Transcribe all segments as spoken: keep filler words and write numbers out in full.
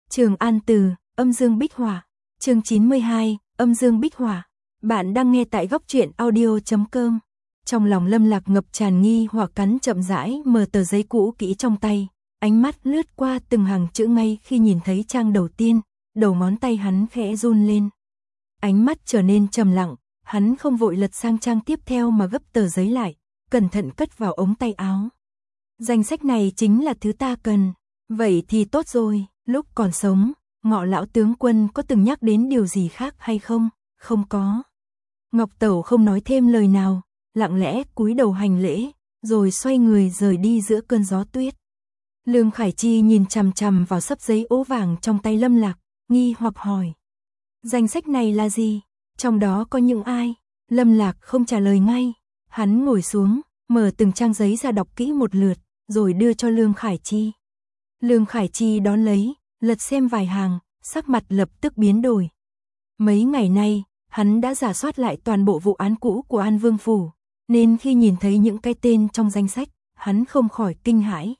Trường An Từ, âm dương bích hỏa. Chương chín mươi hai, âm dương bích hỏa. Bạn đang nghe tại góc truyện audio chấm com. Trong lòng Lâm Lạc ngập tràn nghi hoặc cắn chậm rãi mở tờ giấy cũ kỹ trong tay, ánh mắt lướt qua từng hàng chữ ngay khi nhìn thấy trang đầu tiên, đầu ngón tay hắn khẽ run lên. Ánh mắt trở nên trầm lặng, hắn không vội lật sang trang tiếp theo mà gấp tờ giấy lại, cẩn thận cất vào ống tay áo. Danh sách này chính là thứ ta cần. Vậy thì tốt rồi, lúc còn sống, Ngọ lão tướng quân có từng nhắc đến điều gì khác hay không? Không có. Ngọc Tẩu không nói thêm lời nào, lặng lẽ cúi đầu hành lễ, rồi xoay người rời đi giữa cơn gió tuyết. Lương Khải Chi nhìn chằm chằm vào xấp giấy ố vàng trong tay Lâm Lạc, nghi hoặc hỏi. Danh sách này là gì? Trong đó có những ai? Lâm Lạc không trả lời ngay, hắn ngồi xuống, mở từng trang giấy ra đọc kỹ một lượt, rồi đưa cho Lương Khải Chi. Lương Khải Chi đón lấy, lật xem vài hàng, sắc mặt lập tức biến đổi. Mấy ngày nay, hắn đã rà soát lại toàn bộ vụ án cũ của An Vương Phủ, nên khi nhìn thấy những cái tên trong danh sách, hắn không khỏi kinh hãi.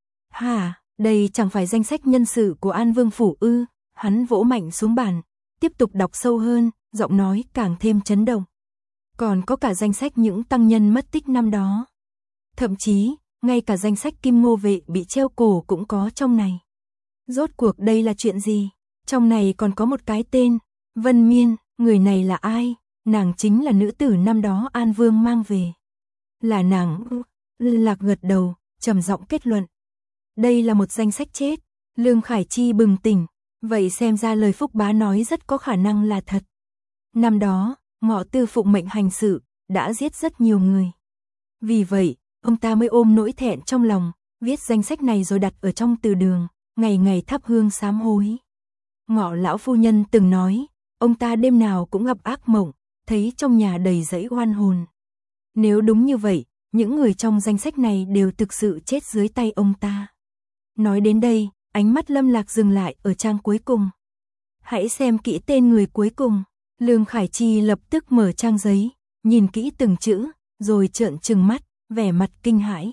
Hả, đây chẳng phải danh sách nhân sự của An Vương Phủ ư? Hắn vỗ mạnh xuống bàn, tiếp tục đọc sâu hơn, giọng nói càng thêm chấn động. Còn có cả danh sách những tăng nhân mất tích năm đó. Thậm chí, ngay cả danh sách Kim Ngô Vệ bị treo cổ cũng có trong này. Rốt cuộc đây là chuyện gì? Trong này còn có một cái tên, Vân Miên, người này là ai? Nàng chính là nữ tử năm đó An Vương mang về. Là nàng ư? Lạc gật đầu, trầm giọng kết luận. Đây là một danh sách chết. Lương Khải Chi bừng tỉnh, vậy xem ra lời Phúc Bá nói rất có khả năng là thật. Năm đó, Ngọ Tư phụng mệnh hành sự, đã giết rất nhiều người. Vì vậy, ông ta mới ôm nỗi thẹn trong lòng, viết danh sách này rồi đặt ở trong từ đường, ngày ngày thắp hương sám hối. Ngọ lão phu nhân từng nói, ông ta đêm nào cũng gặp ác mộng, thấy trong nhà đầy dãy oan hồn. Nếu đúng như vậy, những người trong danh sách này đều thực sự chết dưới tay ông ta. Nói đến đây, ánh mắt Lâm Lạc dừng lại ở trang cuối cùng. Hãy xem kỹ tên người cuối cùng. Lương Khải Chi lập tức mở trang giấy, nhìn kỹ từng chữ, rồi trợn trừng mắt, vẻ mặt kinh hãi.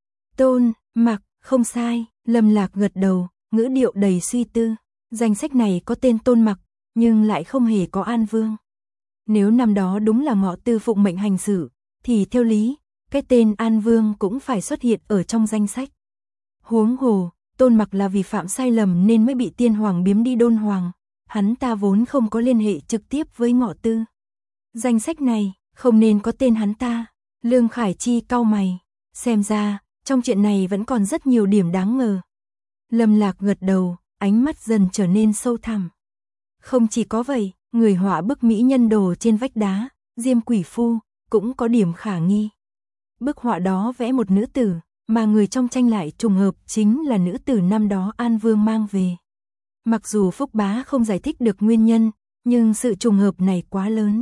Tôn Mặc, không sai. Lâm Lạc gật đầu, ngữ điệu đầy suy tư. Danh sách này có tên Tôn Mặc, nhưng lại không hề có An Vương. Nếu năm đó đúng là Ngọ Tư phụng mệnh hành sự, thì theo lý, cái tên An Vương cũng phải xuất hiện ở trong danh sách. Huống hồ, Tôn Mặc là vì phạm sai lầm nên mới bị tiên hoàng biếm đi Đôn Hoàng. Hắn ta vốn không có liên hệ trực tiếp với Ngọ Tư. Danh sách này không nên có tên hắn ta. Lương Khải Chi cau mày, xem ra trong chuyện này vẫn còn rất nhiều điểm đáng ngờ. Lâm Lạc gật đầu, ánh mắt dần trở nên sâu thẳm. Không chỉ có vậy, người họa bức mỹ nhân đồ trên vách đá, Diêm Quỷ Phu, cũng có điểm khả nghi. Bức họa đó vẽ một nữ tử, mà người trong tranh lại trùng hợp chính là nữ tử năm đó An Vương mang về. Mặc dù Phúc Bá không giải thích được nguyên nhân, nhưng sự trùng hợp này quá lớn.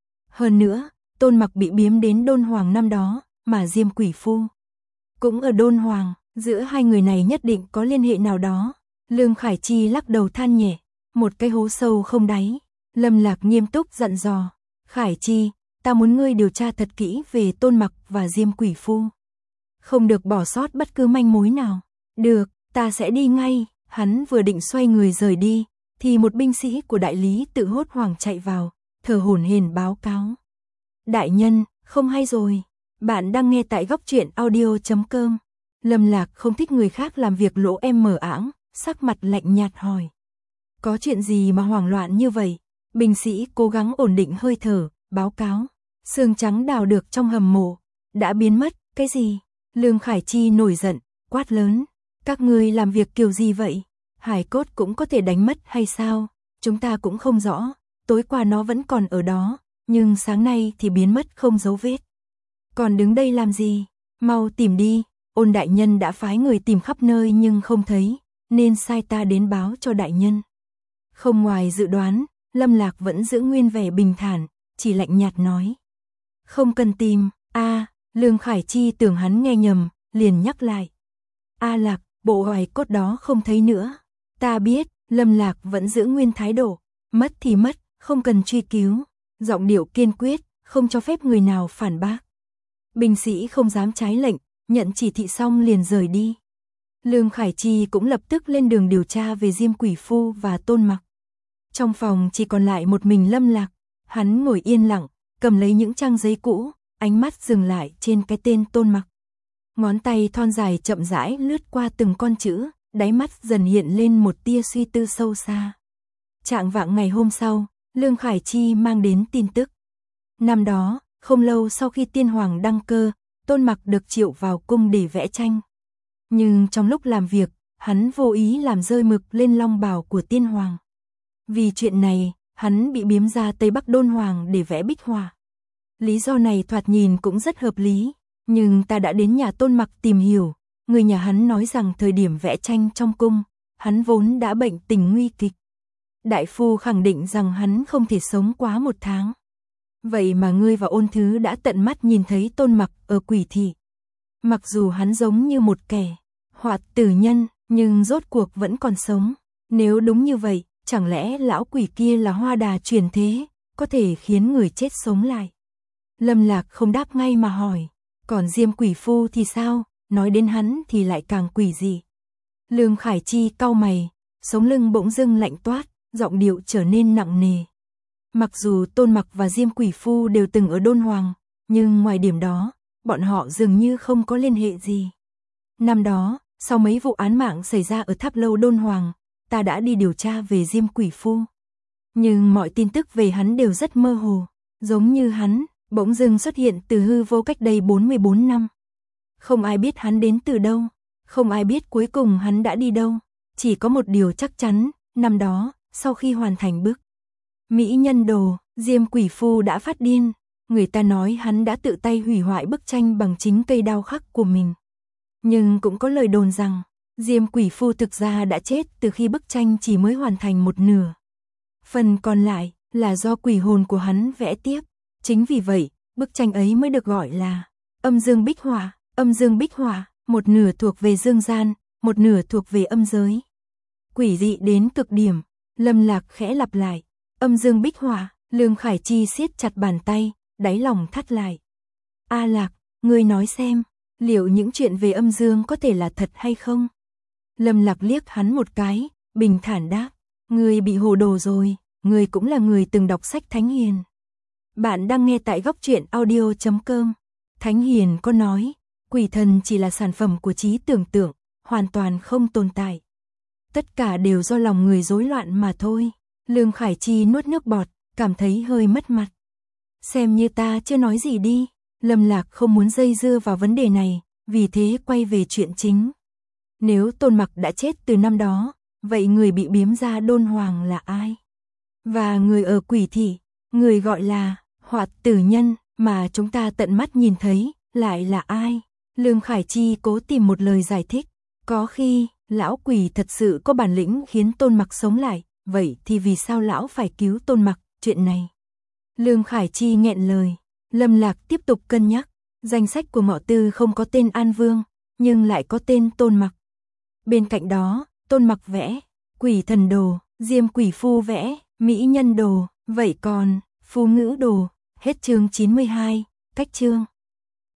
Hơn nữa, Tôn Mặc bị biếm đến Đôn Hoàng năm đó, mà Diêm Quỷ Phu cũng ở Đôn Hoàng, giữa hai người này nhất định có liên hệ nào đó. Lương Khải Chi lắc đầu than nhẹ, một cái hố sâu không đáy. Lâm Lạc nghiêm túc dặn dò, Khải Chi, ta muốn ngươi điều tra thật kỹ về Tôn Mặc và Diêm Quỷ Phu. Không được bỏ sót bất cứ manh mối nào. Được, ta sẽ đi ngay. Hắn vừa định xoay người rời đi, thì một binh sĩ của đại lý tự hốt hoảng chạy vào, thở hổn hển báo cáo. Đại nhân, không hay rồi. Bạn đang nghe tại góc truyện audio chấm com. Lâm Lạc không thích người khác làm việc lỗ em mở ảng, sắc mặt lạnh nhạt hỏi. Có chuyện gì mà hoảng loạn như vậy? Binh sĩ cố gắng ổn định hơi thở, báo cáo. Xương trắng đào được trong hầm mộ, đã biến mất. Cái gì? Lương Khải Chi nổi giận, quát lớn. Các ngươi làm việc kiểu gì vậy? Hải cốt cũng có thể đánh mất hay sao? Chúng ta cũng không rõ, tối qua nó vẫn còn ở đó, nhưng sáng nay thì biến mất không dấu vết. Còn đứng đây làm gì? Mau tìm đi, Ôn đại nhân đã phái người tìm khắp nơi nhưng không thấy, nên sai ta đến báo cho đại nhân. Không ngoài dự đoán, Lâm Lạc vẫn giữ nguyên vẻ bình thản, chỉ lạnh nhạt nói. Không cần tìm, a à, Lương Khải Chi tưởng hắn nghe nhầm, liền nhắc lại. A Lạc, bộ hài cốt đó không thấy nữa. Ta biết, Lâm Lạc vẫn giữ nguyên thái độ, mất thì mất, không cần truy cứu. Giọng điệu kiên quyết, không cho phép người nào phản bác. Binh sĩ không dám trái lệnh, nhận chỉ thị xong liền rời đi. Lương Khải Chi cũng lập tức lên đường điều tra về Diêm Quỷ Phu và Tôn Mặc. Trong phòng chỉ còn lại một mình Lâm Lạc, hắn ngồi yên lặng, cầm lấy những trang giấy cũ, ánh mắt dừng lại trên cái tên Tôn Mặc. Ngón tay thon dài chậm rãi lướt qua từng con chữ, đáy mắt dần hiện lên một tia suy tư sâu xa. Trạng vạng ngày hôm sau, Lương Khải Chi mang đến tin tức. Năm đó, không lâu sau khi tiên hoàng đăng cơ, Tôn Mặc được triệu vào cung để vẽ tranh. Nhưng trong lúc làm việc, hắn vô ý làm rơi mực lên long bào của tiên hoàng. Vì chuyện này, hắn bị biếm ra Tây Bắc Đôn Hoàng để vẽ bích họa. Lý do này thoạt nhìn cũng rất hợp lý, nhưng ta đã đến nhà Tôn Mặc tìm hiểu, người nhà hắn nói rằng thời điểm vẽ tranh trong cung, hắn vốn đã bệnh tình nguy kịch. Đại phu khẳng định rằng hắn không thể sống quá một tháng. Vậy mà ngươi và Ôn Thứ đã tận mắt nhìn thấy Tôn Mặc ở Quỷ Thị. Mặc dù hắn giống như một kẻ hoạt tử nhân, nhưng rốt cuộc vẫn còn sống. Nếu đúng như vậy, chẳng lẽ lão quỷ kia là Hoa Đà chuyển thế, có thể khiến người chết sống lại? Lâm Lạc không đáp ngay mà hỏi, còn Diêm Quỷ Phu thì sao? Nói đến hắn thì lại càng quỷ dị. Lương Khải Chi cau mày, sống lưng bỗng dưng lạnh toát, giọng điệu trở nên nặng nề. Mặc dù Tôn Mặc và Diêm Quỷ Phu đều từng ở Đôn Hoàng, nhưng ngoài điểm đó, bọn họ dường như không có liên hệ gì. Năm đó, sau mấy vụ án mạng xảy ra ở tháp lâu Đôn Hoàng, ta đã đi điều tra về Diêm Quỷ Phu. Nhưng mọi tin tức về hắn đều rất mơ hồ, giống như hắn, bỗng dưng xuất hiện từ hư vô cách đây bốn mươi bốn năm. Không ai biết hắn đến từ đâu, không ai biết cuối cùng hắn đã đi đâu. Chỉ có một điều chắc chắn, năm đó, sau khi hoàn thành bức Mỹ Nhân Đồ, Diêm Quỷ Phu đã phát điên. Người ta nói hắn đã tự tay hủy hoại bức tranh bằng chính cây đao khắc của mình. Nhưng cũng có lời đồn rằng, Diêm Quỷ Phu thực ra đã chết từ khi bức tranh chỉ mới hoàn thành một nửa. Phần còn lại là do quỷ hồn của hắn vẽ tiếp. Chính vì vậy, bức tranh ấy mới được gọi là Âm Dương Bích Họa. Âm Dương Bích Họa, một nửa thuộc về dương gian, một nửa thuộc về âm giới. Quỷ dị đến cực điểm, Lâm Lạc khẽ lặp lại, Âm Dương Bích Họa. Lương Khải Chi siết chặt bàn tay, đáy lòng thắt lại. A Lạc, ngươi nói xem, liệu những chuyện về âm dương có thể là thật hay không? Lâm Lạc liếc hắn một cái, bình thản đáp, ngươi bị hồ đồ rồi, ngươi cũng là người từng đọc sách Thánh Hiền. Bạn đang nghe tại góc truyện audio chấm com. Thánh Hiền có nói, quỷ thần chỉ là sản phẩm của trí tưởng tượng, hoàn toàn không tồn tại. Tất cả đều do lòng người rối loạn mà thôi. Lương Khải Chi nuốt nước bọt, cảm thấy hơi mất mặt. Xem như ta chưa nói gì đi. Lâm Lạc không muốn dây dưa vào vấn đề này, vì thế quay về chuyện chính. Nếu Tôn Mặc đã chết từ năm đó, vậy người bị biếm ra Đôn Hoàng là ai? Và người ở Quỷ Thị, người gọi là Hoạt Tử Nhân mà chúng ta tận mắt nhìn thấy, lại là ai? Lương Khải Chi cố tìm một lời giải thích. Có khi, lão quỷ thật sự có bản lĩnh khiến Tôn Mặc sống lại, vậy thì vì sao lão phải cứu Tôn Mặc, chuyện này? Lương Khải Chi nghẹn lời. Lâm Lạc tiếp tục cân nhắc. Danh sách của Ngọ Tư không có tên An Vương, nhưng lại có tên Tôn Mặc. Bên cạnh đó, Tôn Mặc vẽ Quỷ Thần Đồ, Diêm Quỷ Phu vẽ Mỹ Nhân Đồ, vậy còn Phu Ngữ Đồ. Hết chương chín mươi hai, cách chương.